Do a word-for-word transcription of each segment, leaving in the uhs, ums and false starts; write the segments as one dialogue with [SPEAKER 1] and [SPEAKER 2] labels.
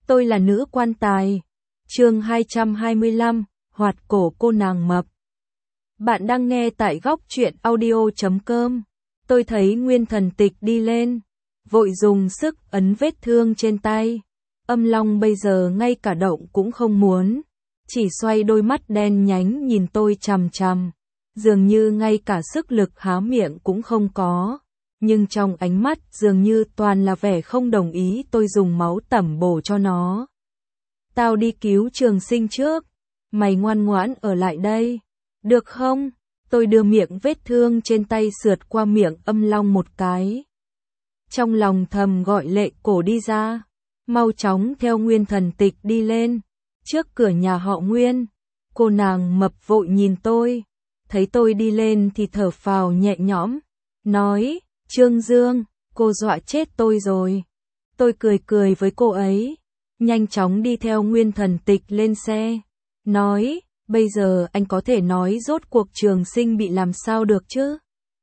[SPEAKER 1] Tôi là nữ quan tài. Chương hai trăm hai mươi lăm, Hoạt cổ cô nàng mập. Bạn đang nghe tại góc truyện audio chấm com. Tôi thấy Nguyên Thần Tịch đi lên, vội dùng sức ấn vết thương trên tay. Âm Long bây giờ ngay cả động cũng không muốn, chỉ xoay đôi mắt đen nhánh nhìn tôi chằm chằm, dường như ngay cả sức lực há miệng cũng không có. Nhưng trong ánh mắt dường như toàn là vẻ không đồng ý tôi dùng máu tẩm bổ cho nó. Tao đi cứu Trường Sinh trước, mày ngoan ngoãn ở lại đây, được không? Tôi đưa miệng vết thương trên tay sượt qua miệng Âm Long một cái. Trong lòng thầm gọi Lệ Cổ đi ra, mau chóng theo Nguyên Thần Tịch đi lên. Trước cửa nhà họ Nguyên, cô nàng mập vội nhìn tôi, thấy tôi đi lên thì thở phào nhẹ nhõm, nói: Trương Dương, cô dọa chết tôi rồi. Tôi cười cười với cô ấy, nhanh chóng đi theo Nguyên Thần Tịch lên xe, nói: bây giờ anh có thể nói rốt cuộc Trường Sinh bị làm sao được chứ?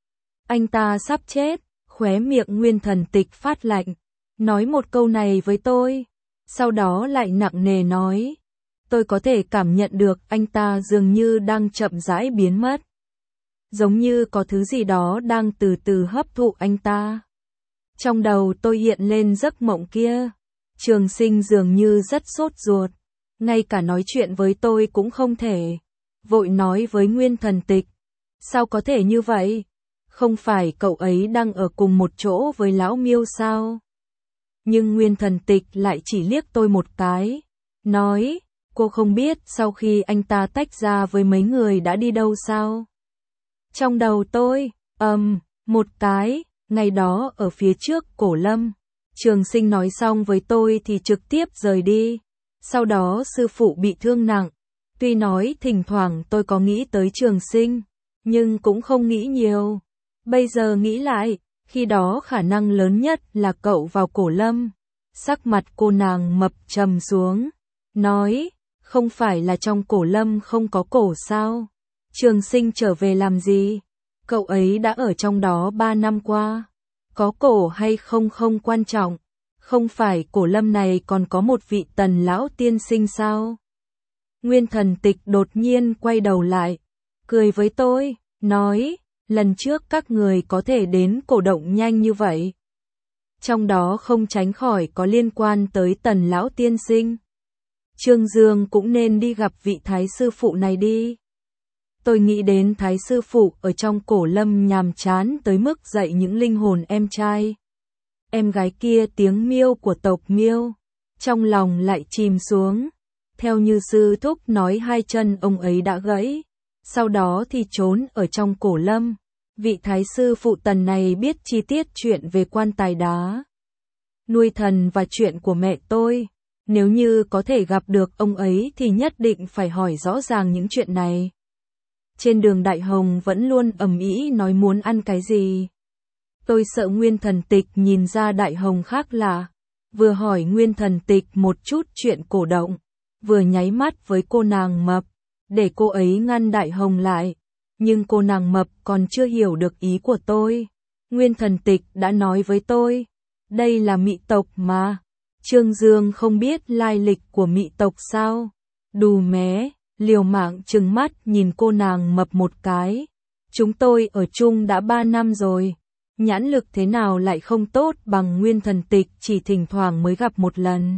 [SPEAKER 1] Anh ta sắp chết. Khóe miệng Nguyên Thần Tịch phát lạnh, nói một câu này với tôi, sau đó lại nặng nề nói. Tôi có thể cảm nhận được anh ta dường như đang chậm rãi biến mất, giống như có thứ gì đó đang từ từ hấp thụ anh ta. Trong đầu tôi hiện lên giấc mộng kia, Trường Sinh dường như rất sốt ruột, ngay cả nói chuyện với tôi cũng không thể. Vội nói với Nguyên Thần Tịch, sao có thể như vậy? Không phải cậu ấy đang ở cùng một chỗ với lão Miêu sao? Nhưng Nguyên Thần Tịch lại chỉ liếc tôi một cái, nói: cô không biết sau khi anh ta tách ra với mấy người đã đi đâu sao? Trong đầu tôi, ầm, um, một cái, ngày đó ở phía trước Cổ Lâm, Trường Sinh nói xong với tôi thì trực tiếp rời đi. Sau đó sư phụ bị thương nặng. Tuy nói thỉnh thoảng tôi có nghĩ tới Trường Sinh, nhưng cũng không nghĩ nhiều. Bây giờ nghĩ lại, khi đó khả năng lớn nhất là cậu vào Cổ Lâm. Sắc mặt cô nàng mập trầm xuống, nói: không phải là trong Cổ Lâm không có cổ sao? Trường Sinh trở về làm gì? Cậu ấy đã ở trong đó ba năm qua. Có cổ hay không không quan trọng. Không phải Cổ Lâm này còn có một vị Tần lão tiên sinh sao? Nguyên Thần Tịch đột nhiên quay đầu lại, cười với tôi, nói: lần trước các người có thể đến cổ động nhanh như vậy, trong đó không tránh khỏi có liên quan tới Tần lão tiên sinh. Trương Dương cũng nên đi gặp vị thái sư phụ này đi. Tôi nghĩ đến thái sư phụ ở trong Cổ Lâm nhàm chán tới mức dạy những linh hồn em trai, em gái kia tiếng miêu của tộc Miêu, trong lòng lại chìm xuống. Theo như sư thúc nói, hai chân ông ấy đã gãy, sau đó thì trốn ở trong Cổ Lâm. Vị thái sư phụ Tần này biết chi tiết chuyện về quan tài đá, nuôi thần và chuyện của mẹ tôi. Nếu như có thể gặp được ông ấy thì nhất định phải hỏi rõ ràng những chuyện này. Trên đường Đại Hồng vẫn luôn ầm ĩ nói muốn ăn cái gì. Tôi sợ Nguyên Thần Tịch nhìn ra Đại Hồng khác lạ, vừa hỏi Nguyên Thần Tịch một chút chuyện cổ động, vừa nháy mắt với cô nàng mập, để cô ấy ngăn Đại Hồng lại. Nhưng cô nàng mập còn chưa hiểu được ý của tôi. Nguyên Thần Tịch đã nói với tôi, đây là Mị tộc mà. Trương Dương không biết lai lịch của Mị tộc sao? Đù mé, liều mạng trừng mắt nhìn cô nàng mập một cái. Chúng tôi ở chung đã ba năm rồi, nhãn lực thế nào lại không tốt bằng Nguyên Thần Tịch chỉ thỉnh thoảng mới gặp một lần.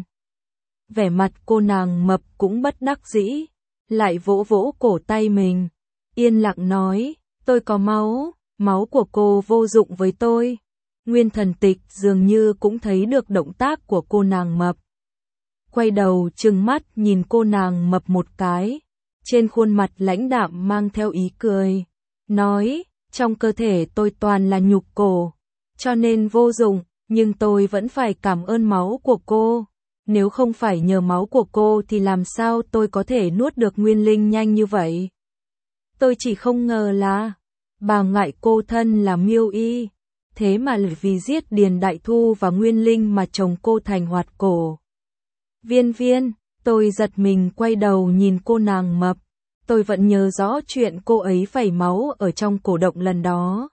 [SPEAKER 1] Vẻ mặt cô nàng mập cũng bất đắc dĩ, lại vỗ vỗ cổ tay mình, yên lặng nói: tôi có máu, máu của cô vô dụng với tôi. Nguyên Thần Tịch dường như cũng thấy được động tác của cô nàng mập, quay đầu trừng mắt nhìn cô nàng mập một cái, trên khuôn mặt lãnh đạm mang theo ý cười, nói: trong cơ thể tôi toàn là nhục cổ, cho nên vô dụng, nhưng tôi vẫn phải cảm ơn máu của cô. Nếu không phải nhờ máu của cô thì làm sao tôi có thể nuốt được nguyên linh nhanh như vậy? Tôi chỉ không ngờ là bà ngại cô thân là Miêu Y, thế mà vì giết Điền Đại Thu và Nguyên Linh mà chồng cô thành hoạt cổ. Viên Viên, tôi giật mình quay đầu nhìn cô nàng mập. Tôi vẫn nhớ rõ chuyện cô ấy phẩy máu ở trong cổ động lần đó.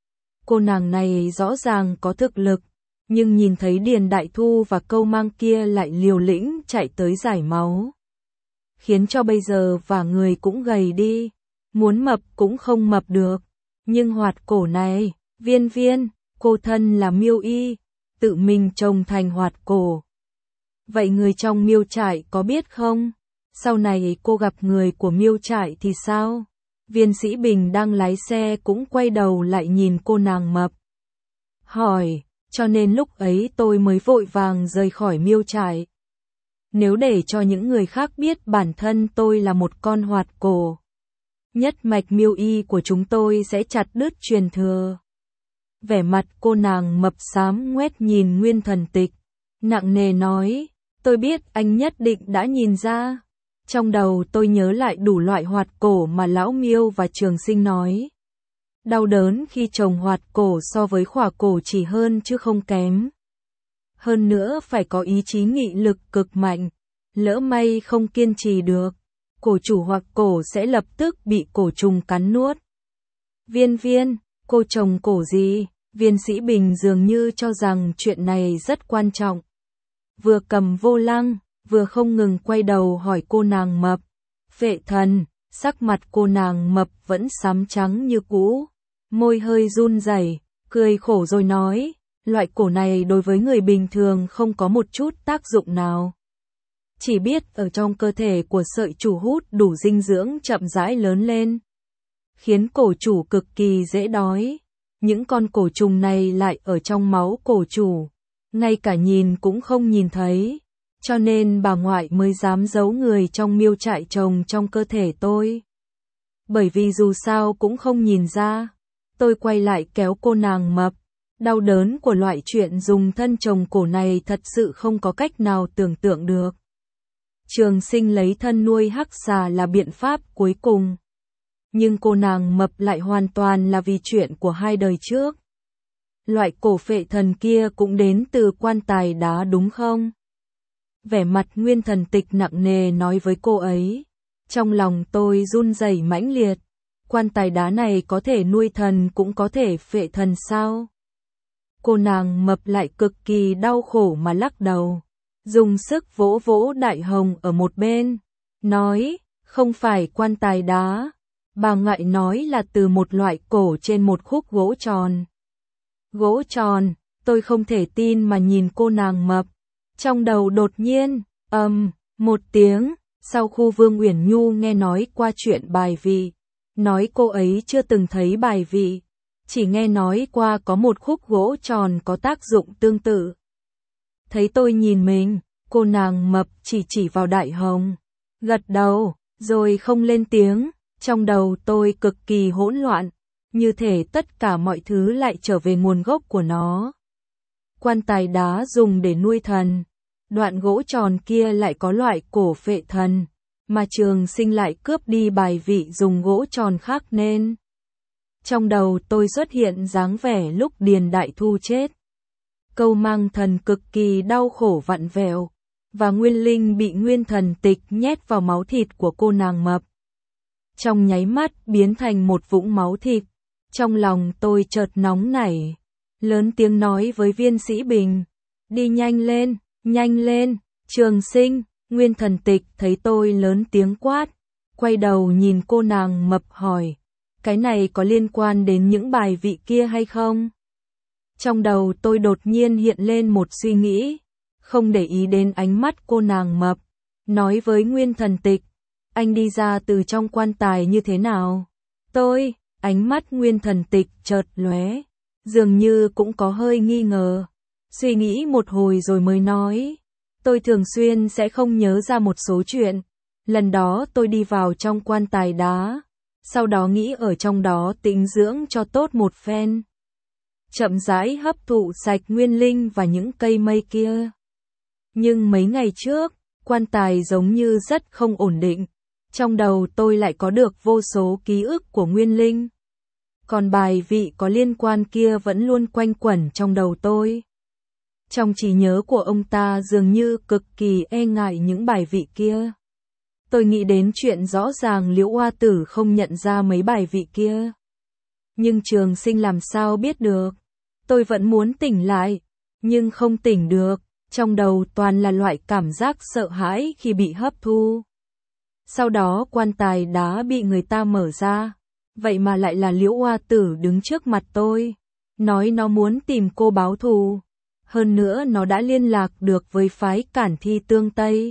[SPEAKER 1] Cô nàng này rõ ràng có thực lực, nhưng nhìn thấy Điền Đại Thu và Câu Mang kia lại liều lĩnh chạy tới giải máu. Khiến cho bây giờ và người cũng gầy đi, muốn mập cũng không mập được. Nhưng hoạt cổ này, Viên Viên, cô thân là Miêu Y, tự mình trồng thành hoạt cổ. Vậy người trong Miêu trại có biết không? Sau này cô gặp người của Miêu trại thì sao? Viên Sĩ Bình đang lái xe cũng quay đầu lại nhìn cô nàng mập. Hỏi, cho nên lúc ấy tôi mới vội vàng rời khỏi Miêu trại. Nếu để cho những người khác biết bản thân tôi là một con hoạt cổ, nhất mạch Miêu Y của chúng tôi sẽ chặt đứt truyền thừa. Vẻ mặt cô nàng mập xám ngoét nhìn Nguyên Thần Tịch, nặng nề nói, tôi biết anh nhất định đã nhìn ra. Trong đầu tôi nhớ lại đủ loại hoạt cổ mà lão Miêu và Trường Sinh nói. Đau đớn khi trồng hoạt cổ so với khỏa cổ chỉ hơn chứ không kém. Hơn nữa phải có ý chí nghị lực cực mạnh, lỡ may không kiên trì được, cổ chủ hoặc cổ sẽ lập tức bị cổ trùng cắn nuốt. Viên Viên, cô trồng cổ gì? Viên Sĩ Bình dường như cho rằng chuyện này rất quan trọng. Vừa cầm vô lăng, vừa không ngừng quay đầu hỏi cô nàng mập. Phệ thần, sắc mặt cô nàng mập vẫn xám trắng như cũ, môi hơi run rẩy, cười khổ rồi nói, loại cổ này đối với người bình thường không có một chút tác dụng nào. Chỉ biết ở trong cơ thể của sợi chủ hút đủ dinh dưỡng chậm rãi lớn lên, khiến cổ chủ cực kỳ dễ đói. Những con cổ trùng này lại ở trong máu cổ chủ, ngay cả nhìn cũng không nhìn thấy, cho nên bà ngoại mới dám giấu người trong Miêu trại trồng trong cơ thể tôi. Bởi vì dù sao cũng không nhìn ra. Tôi quay lại kéo cô nàng mập. Đau đớn của loại chuyện dùng thân trồng cổ này thật sự không có cách nào tưởng tượng được. Trường Sinh lấy thân nuôi hắc xà là biện pháp cuối cùng. Nhưng cô nàng mập lại hoàn toàn là vì chuyện của hai đời trước. Loại cổ phệ thần kia cũng đến từ quan tài đá đúng không? Vẻ mặt Nguyên Thần Tịch nặng nề nói với cô ấy. Trong lòng tôi run rẩy mãnh liệt. Quan tài đá này có thể nuôi thần cũng có thể phệ thần sao? Cô nàng mập lại cực kỳ đau khổ mà lắc đầu. Dùng sức vỗ vỗ đại hồng ở một bên. Nói, không phải quan tài đá. Bà ngại nói là từ một loại cổ trên một khúc gỗ tròn. Gỗ tròn, tôi không thể tin mà nhìn cô nàng mập. Trong đầu đột nhiên, ầm, um, một tiếng, sau khu Vương Uyển Nhu nghe nói qua chuyện bài vị. Nói cô ấy chưa từng thấy bài vị, chỉ nghe nói qua có một khúc gỗ tròn có tác dụng tương tự. Thấy tôi nhìn mình, cô nàng mập chỉ chỉ vào đại hồng, gật đầu, rồi không lên tiếng. Trong đầu tôi cực kỳ hỗn loạn, như thể tất cả mọi thứ lại trở về nguồn gốc của nó. Quan tài đá dùng để nuôi thần, đoạn gỗ tròn kia lại có loại cổ phệ thần, mà Trường Sinh lại cướp đi bài vị dùng gỗ tròn khác nên. Trong đầu tôi xuất hiện dáng vẻ lúc Điền Đại Thu chết. Câu mang thần cực kỳ đau khổ vặn vẹo, và nguyên linh bị Nguyên Thần Tịch nhét vào máu thịt của cô nàng mập. Trong nháy mắt biến thành một vũng máu thịt. Trong lòng tôi chợt nóng nảy, lớn tiếng nói với Viên Sĩ Bình, đi nhanh lên, nhanh lên. Trường Sinh, Nguyên Thần Tịch thấy tôi lớn tiếng quát, quay đầu nhìn cô nàng mập hỏi, cái này có liên quan đến những bài vị kia hay không? Trong đầu tôi đột nhiên hiện lên một suy nghĩ, không để ý đến ánh mắt cô nàng mập, nói với Nguyên Thần Tịch, anh đi ra từ trong quan tài như thế nào? Tôi, ánh mắt Nguyên Thần Tịch chợt lóe, dường như cũng có hơi nghi ngờ, suy nghĩ một hồi rồi mới nói, tôi thường xuyên sẽ không nhớ ra một số chuyện. Lần đó tôi đi vào trong quan tài đá, sau đó nghĩ ở trong đó tĩnh dưỡng cho tốt một phen. Chậm rãi hấp thụ sạch nguyên linh và những cây mây kia. Nhưng mấy ngày trước, quan tài giống như rất không ổn định. Trong đầu tôi lại có được vô số ký ức của nguyên linh. Còn bài vị có liên quan kia vẫn luôn quanh quẩn trong đầu tôi. Trong trí nhớ của ông ta dường như cực kỳ e ngại những bài vị kia. Tôi nghĩ đến chuyện rõ ràng Liễu Oa Tử không nhận ra mấy bài vị kia. Nhưng Trường Sinh làm sao biết được. Tôi vẫn muốn tỉnh lại, nhưng không tỉnh được. trong đầu toàn là loại cảm giác sợ hãi khi bị hấp thu. Sau đó quan tài đá bị người ta mở ra, vậy mà lại là Liễu Oa Tử đứng trước mặt tôi, nói nó muốn tìm cô báo thù, hơn nữa nó đã liên lạc được với phái Cản Thi Tương Tây.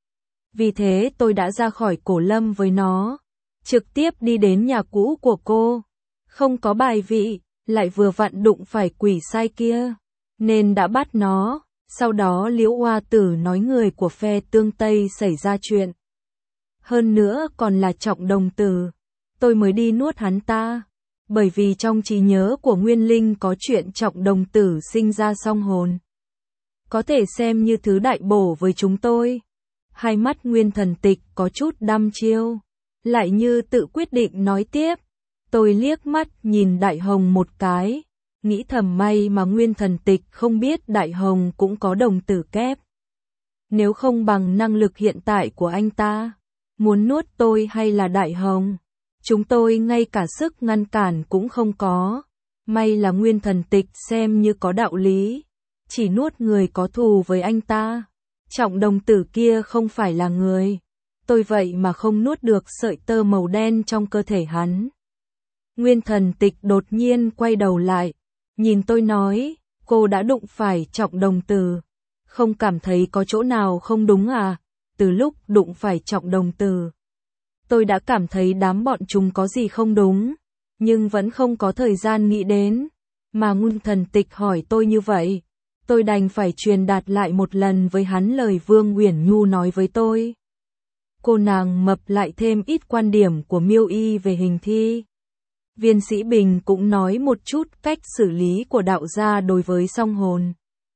[SPEAKER 1] Vì thế tôi đã ra khỏi Cổ Lâm với nó, trực tiếp đi đến nhà cũ của cô, không có bài vị, lại vừa vặn đụng phải quỷ sai kia, nên đã bắt nó. Sau đó Liễu Oa Tử nói người của phe Tương Tây xảy ra chuyện, hơn nữa còn là Trọng Đồng Tử, tôi mới đi nuốt hắn ta, bởi vì trong trí nhớ của Nguyên Linh có chuyện Trọng Đồng Tử sinh ra song hồn, có thể xem như thứ đại bổ với chúng tôi. Hai mắt Nguyên Thần Tịch có chút đăm chiêu, lại như tự quyết định nói tiếp. Tôi liếc mắt nhìn Đại Hồng một cái, nghĩ thầm may mà Nguyên Thần Tịch không biết Đại Hồng cũng có đồng tử kép. Nếu không bằng năng lực hiện tại của anh ta, muốn nuốt tôi hay là Đại Hồng, chúng tôi ngay cả sức ngăn cản cũng không có. May là Nguyên Thần Tịch xem như có đạo lý, chỉ nuốt người có thù với anh ta. Trọng Đồng Tử kia không phải là người, tôi vậy mà không nuốt được sợi tơ màu đen trong cơ thể hắn. Nguyên Thần Tịch đột nhiên quay đầu lại, nhìn tôi nói, cô đã đụng phải Trọng Đồng Tử, không cảm thấy có chỗ nào không đúng à? Từ lúc đụng phải Trọng Đồng Tử, tôi đã cảm thấy đám bọn chúng có gì không đúng, nhưng vẫn không có thời gian nghĩ đến, mà Nguyên Thần Tịch hỏi tôi như vậy, tôi đành phải truyền đạt lại một lần với hắn lời Vương Uyển Nhu nói với tôi. Cô nàng Mập lại thêm ít quan điểm của Miêu Y về hình thi. Viên Sĩ Bình cũng nói một chút cách xử lý của đạo gia đối với song hồn.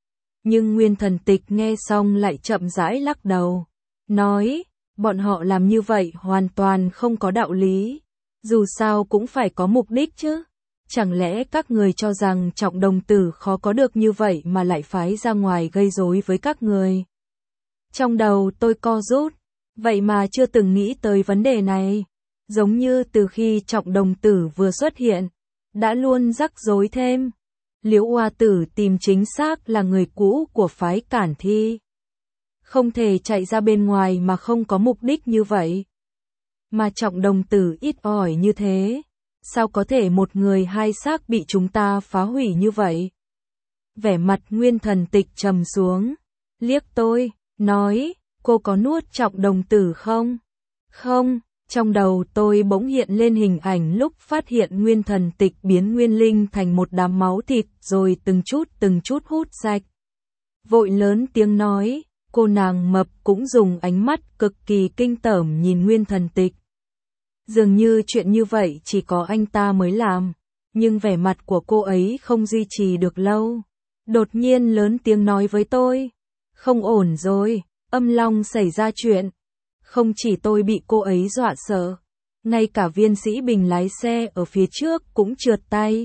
[SPEAKER 1] Nhưng Nguyên Thần Tịch nghe xong lại chậm rãi lắc đầu, nói, bọn họ làm như vậy hoàn toàn không có đạo lý, dù sao cũng phải có mục đích chứ. Chẳng lẽ các người cho rằng Trọng Đồng Tử khó có được như vậy mà lại phái ra ngoài gây rối với các người? Trong đầu tôi co rút, vậy mà chưa từng nghĩ tới vấn đề này. Giống như từ khi Trọng Đồng Tử vừa xuất hiện, đã luôn rắc rối thêm. Liễu Oa Tử tìm chính xác là người cũ của phái Cản Thi. Không thể chạy ra bên ngoài mà không có mục đích như vậy. Mà Trọng Đồng Tử ít ỏi như thế, sao có thể một người hai xác bị chúng ta phá hủy như vậy? Vẻ mặt Nguyên Thần Tịch trầm xuống, liếc tôi, nói, cô có nuốt Trọng Đồng Tử không? Không. Trong đầu tôi bỗng hiện lên hình ảnh lúc phát hiện Nguyên Thần Tịch biến Nguyên Linh thành một đám máu thịt rồi từng chút từng chút hút sạch. Vội lớn tiếng nói, cô nàng Mập cũng dùng ánh mắt cực kỳ kinh tởm nhìn Nguyên Thần Tịch. Dường như chuyện như vậy chỉ có anh ta mới làm, nhưng vẻ mặt của cô ấy không duy trì được lâu. Đột nhiên lớn tiếng nói với tôi, không ổn rồi, Âm Long xảy ra chuyện. Không chỉ tôi bị cô ấy dọa sợ, ngay cả Viên Sĩ Bình lái xe ở phía trước cũng trượt tay.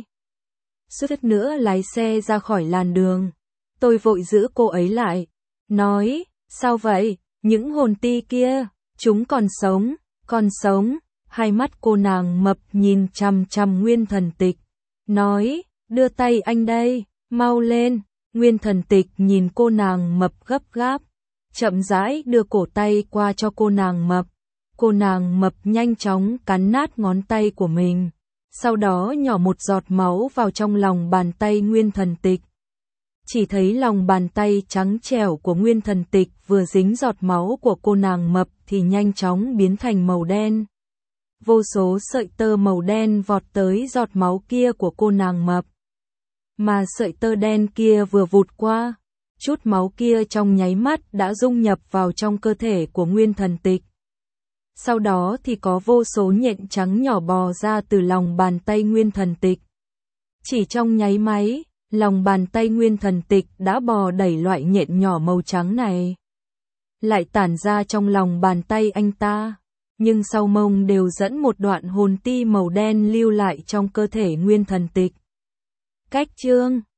[SPEAKER 1] Suýt nữa lái xe ra khỏi làn đường. Tôi vội giữ cô ấy lại, nói, sao vậy, những hồn ti kia, chúng còn sống, còn sống. Hai mắt cô nàng Mập nhìn chằm chằm Nguyên Thần Tịch, nói, đưa tay anh đây, mau lên. Nguyên Thần Tịch nhìn cô nàng Mập gấp gáp, chậm rãi đưa cổ tay qua cho cô nàng Mập. Cô nàng Mập nhanh chóng cắn nát ngón tay của mình, sau đó nhỏ một giọt máu vào trong lòng bàn tay Nguyên Thần Tịch. Chỉ thấy lòng bàn tay trắng trẻo của Nguyên Thần Tịch vừa dính giọt máu của cô nàng Mập thì nhanh chóng biến thành màu đen. Vô số sợi tơ màu đen vọt tới giọt máu kia của cô nàng Mập. Mà sợi tơ đen kia vừa vụt qua, chút máu kia trong nháy mắt đã dung nhập vào trong cơ thể của Nguyên Thần Tịch. Sau đó thì có vô số nhện trắng nhỏ bò ra từ lòng bàn tay Nguyên Thần Tịch. Chỉ trong nháy máy, lòng bàn tay Nguyên Thần Tịch đã bò đẩy loại nhện nhỏ màu trắng này. Lại tản ra trong lòng bàn tay anh ta, nhưng sau mông đều dẫn một đoạn hồn ti màu đen lưu lại trong cơ thể Nguyên Thần Tịch. Cách chương